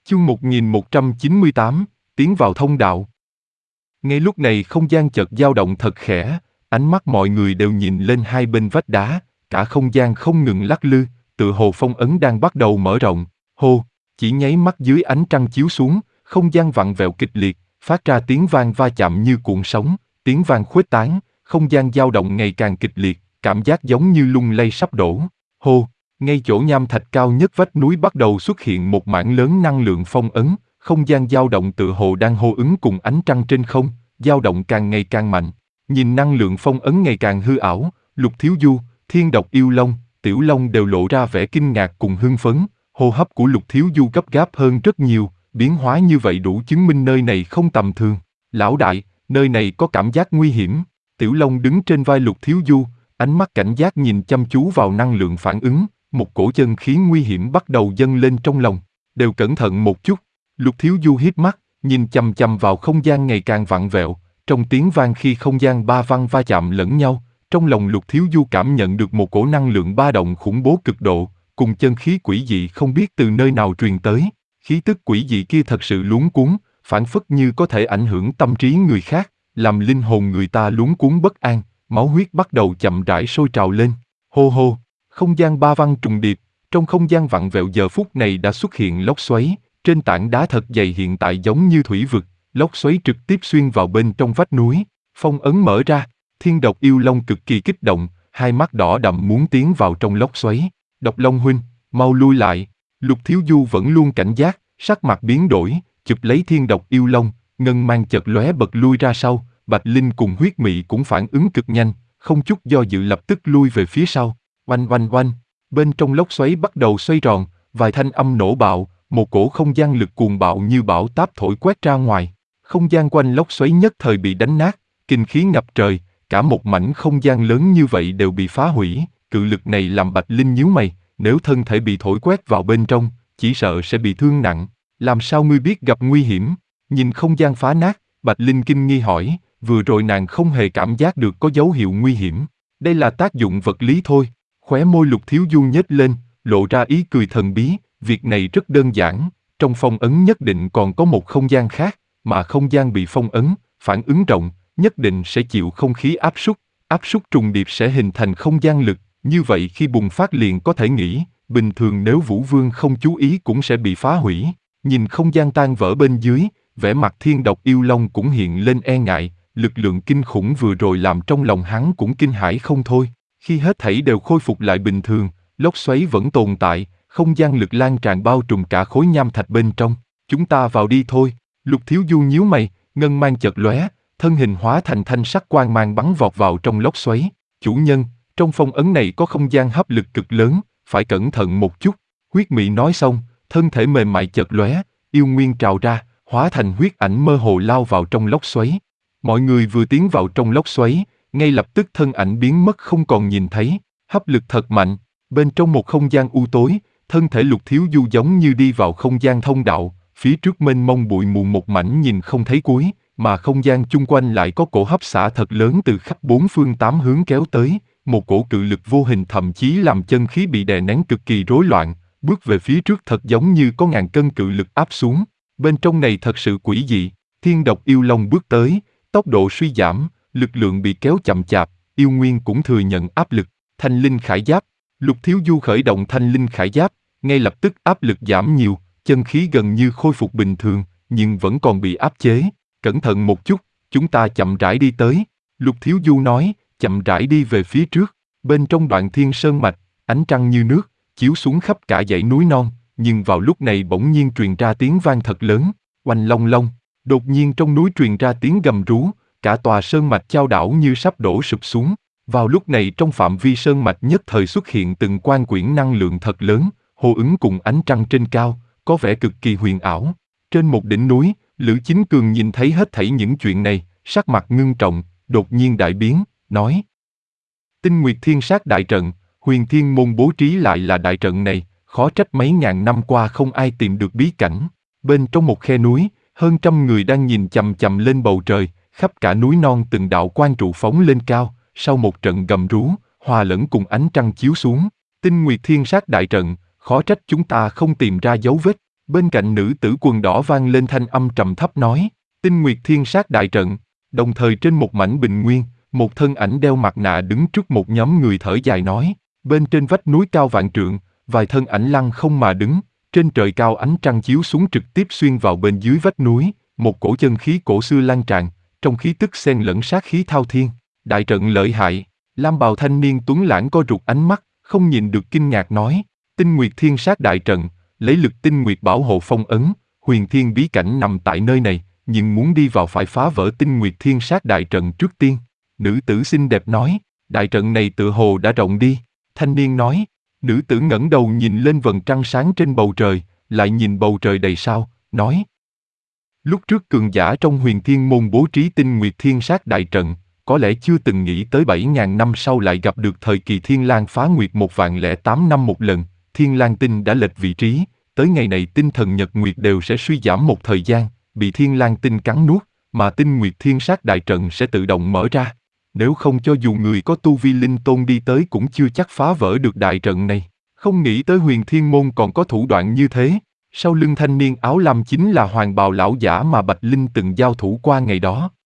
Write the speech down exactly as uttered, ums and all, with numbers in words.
Chương một nghìn một trăm chín mươi tám, tiến vào thông đạo. Ngay lúc này không gian chợt dao động thật khẽ, ánh mắt mọi người đều nhìn lên hai bên vách đá, cả không gian không ngừng lắc lư, tựa hồ phong ấn đang bắt đầu mở rộng. Hô, chỉ nháy mắt dưới ánh trăng chiếu xuống, không gian vặn vẹo kịch liệt, phát ra tiếng vang va chạm như cuộn sóng, tiếng vang khuếch tán, không gian dao động ngày càng kịch liệt, cảm giác giống như lung lay sắp đổ. Hô, ngay chỗ nham thạch cao nhất vách núi bắt đầu xuất hiện một mảng lớn năng lượng phong ấn, không gian dao động tựa hồ đang hô ứng cùng ánh trăng trên không, dao động càng ngày càng mạnh. Nhìn năng lượng phong ấn ngày càng hư ảo, Lục Thiếu Du, Thiên Độc Yêu Long, Tiểu Long đều lộ ra vẻ kinh ngạc cùng hưng phấn, hô hấp của Lục Thiếu Du gấp gáp hơn rất nhiều, biến hóa như vậy đủ chứng minh nơi này không tầm thường. Lão đại, nơi này có cảm giác nguy hiểm. Tiểu Long đứng trên vai Lục Thiếu Du, ánh mắt cảnh giác nhìn chăm chú vào năng lượng phản ứng, một cổ chân khí nguy hiểm bắt đầu dâng lên trong lòng. Đều cẩn thận một chút. Lục Thiếu Du hít mắt, nhìn chằm chằm vào không gian ngày càng vặn vẹo, trong tiếng vang khi không gian ba văn va chạm lẫn nhau, trong lòng Lục Thiếu Du cảm nhận được một cổ năng lượng ba động khủng bố cực độ, cùng chân khí quỷ dị không biết từ nơi nào truyền tới. Khí tức quỷ dị kia thật sự luống cuống, phảng phất như có thể ảnh hưởng tâm trí người khác, làm linh hồn người ta luống cuống bất an, máu huyết bắt đầu chậm rãi sôi trào lên. Hô hô, không gian ba văn trùng điệp, trong không gian vặn vẹo giờ phút này đã xuất hiện lốc xoáy, trên tảng đá thật dày hiện tại giống như thủy vực, lốc xoáy trực tiếp xuyên vào bên trong vách núi, phong ấn mở ra. Thiên Độc Yêu Long cực kỳ kích động, hai mắt đỏ đậm muốn tiến vào trong lốc xoáy. Độc Long huynh, mau lui lại. Lục Thiếu Du vẫn luôn cảnh giác, sắc mặt biến đổi, chụp lấy Thiên Độc Yêu Long, ngân mang chợt lóe bật lui ra sau. Bạch Linh cùng Huyết Mị cũng phản ứng cực nhanh, không chút do dự lập tức lui về phía sau. Oanh oanh oanh, bên trong lốc xoáy bắt đầu xoay tròn, vài thanh âm nổ bạo, một cổ không gian lực cuồng bạo như bão táp thổi quét ra ngoài. Không gian quanh lốc xoáy nhất thời bị đánh nát, kinh khí ngập trời, cả một mảnh không gian lớn như vậy đều bị phá hủy. Cự lực này làm Bạch Linh nhíu mày, nếu thân thể bị thổi quét vào bên trong, chỉ sợ sẽ bị thương nặng. Làm sao ngươi biết gặp nguy hiểm? Nhìn không gian phá nát, Bạch Linh kinh nghi hỏi, vừa rồi nàng không hề cảm giác được có dấu hiệu nguy hiểm. Đây là tác dụng vật lý thôi. Khóe môi Lục Thiếu Du nhếch lên, lộ ra ý cười thần bí, việc này rất đơn giản, trong phong ấn nhất định còn có một không gian khác, mà không gian bị phong ấn, phản ứng rộng, nhất định sẽ chịu không khí áp suất, áp suất trùng điệp sẽ hình thành không gian lực, như vậy khi bùng phát liền có thể nghĩ, bình thường nếu Vũ Vương không chú ý cũng sẽ bị phá hủy. Nhìn không gian tan vỡ bên dưới, vẻ mặt Thiên Độc Yêu Long cũng hiện lên e ngại, lực lượng kinh khủng vừa rồi làm trong lòng hắn cũng kinh hãi không thôi. Khi hết thảy đều khôi phục lại bình thường, lốc xoáy vẫn tồn tại, không gian lực lan tràn bao trùm cả khối nham thạch bên trong. Chúng ta vào đi thôi. Lục Thiếu Du nhíu mày, ngân mang chợt lóe, thân hình hóa thành thanh sắc quang mang bắn vọt vào trong lốc xoáy. Chủ nhân, trong phong ấn này có không gian hấp lực cực lớn, phải cẩn thận một chút. Huyết Mị nói xong, thân thể mềm mại chợt lóe, yêu nguyên trào ra, hóa thành huyết ảnh mơ hồ lao vào trong lốc xoáy. Mọi người vừa tiến vào trong lốc xoáy, ngay lập tức thân ảnh biến mất không còn nhìn thấy. Hấp lực thật mạnh, bên trong một không gian u tối, thân thể Lục Thiếu Du giống như đi vào không gian thông đạo, phía trước mênh mông bụi mù một mảnh nhìn không thấy cuối, mà không gian chung quanh lại có cổ hấp xả thật lớn từ khắp bốn phương tám hướng kéo tới, một cổ cự lực vô hình thậm chí làm chân khí bị đè nén cực kỳ rối loạn, bước về phía trước thật giống như có ngàn cân cự lực áp xuống. Bên trong này thật sự quỷ dị. Thiên Độc Yêu Long bước tới, tốc độ suy giảm, lực lượng bị kéo chậm chạp, yêu nguyên cũng thừa nhận áp lực. Thanh Linh Khải Giáp. Lục Thiếu Du khởi động Thanh Linh Khải Giáp, ngay lập tức áp lực giảm nhiều, chân khí gần như khôi phục bình thường, nhưng vẫn còn bị áp chế. Cẩn thận một chút, chúng ta chậm rãi đi tới. Lục Thiếu Du nói, chậm rãi đi về phía trước. Bên trong Đoạn Thiên Sơn Mạch, ánh trăng như nước, chiếu xuống khắp cả dãy núi non, nhưng vào lúc này bỗng nhiên truyền ra tiếng vang thật lớn, oanh long long. Đột nhiên trong núi truyền ra tiếng gầm rú, cả tòa sơn mạch chao đảo như sắp đổ sụp xuống. Vào lúc này trong phạm vi sơn mạch nhất thời xuất hiện từng quan quyển năng lượng thật lớn, hô ứng cùng ánh trăng trên cao, có vẻ cực kỳ huyền ảo. Trên một đỉnh núi, Lữ Chính Cường nhìn thấy hết thảy những chuyện này, sắc mặt ngưng trọng, đột nhiên đại biến, nói: Tinh Nguyệt Thiên Sát đại trận, Huyền Thiên môn bố trí lại là đại trận này, khó trách mấy ngàn năm qua không ai tìm được bí cảnh. Bên trong một khe núi, hơn trăm người đang nhìn chằm chằm lên bầu trời, khắp cả núi non từng đạo quang trụ phóng lên cao, sau một trận gầm rú, hòa lẫn cùng ánh trăng chiếu xuống. Tinh Nguyệt Thiên Sát đại trận, khó trách chúng ta không tìm ra dấu vết. Bên cạnh nữ tử quần đỏ vang lên thanh âm trầm thấp nói, Tinh Nguyệt Thiên Sát Đại Trận. Đồng thời trên một mảnh bình nguyên, một thân ảnh đeo mặt nạ đứng trước một nhóm người thở dài nói, bên trên vách núi cao vạn trượng, vài thân ảnh lăng không mà đứng, trên trời cao ánh trăng chiếu xuống trực tiếp xuyên vào bên dưới vách núi, một cổ chân khí cổ xưa lan tràn, trong khí tức xen lẫn sát khí thao thiên. Đại trận lợi hại. Lam bào thanh niên tuấn lãng co rụt ánh mắt, không nhìn được kinh ngạc nói, Tinh Nguyệt Thiên Sát Đại Trận, lấy lực tinh nguyệt bảo hộ phong ấn, huyền thiên bí cảnh nằm tại nơi này, nhưng muốn đi vào phải phá vỡ Tinh Nguyệt Thiên Sát Đại Trận trước tiên. Nữ tử xinh đẹp nói, đại trận này tựa hồ đã rộng đi. Thanh niên nói, nữ tử ngẩng đầu nhìn lên vầng trăng sáng trên bầu trời, lại nhìn bầu trời đầy sao, nói, lúc trước cường giả trong huyền thiên môn bố trí Tinh Nguyệt Thiên Sát Đại Trận, có lẽ chưa từng nghĩ tới bảy ngàn năm sau lại gặp được thời kỳ Thiên Lang phá nguyệt một vạn lẻ tám năm một lần. Thiên Lang tinh đã lệch vị trí, tới ngày này tinh thần nhật nguyệt đều sẽ suy giảm một thời gian, bị Thiên Lang tinh cắn nuốt, mà Tinh Nguyệt Thiên Sát Đại Trận sẽ tự động mở ra. Nếu không cho dù người có tu vi linh tôn đi tới cũng chưa chắc phá vỡ được đại trận này. Không nghĩ tới huyền thiên môn còn có thủ đoạn như thế. Sau lưng thanh niên áo lam chính là hoàng bào lão giả mà Bạch Linh từng giao thủ qua ngày đó.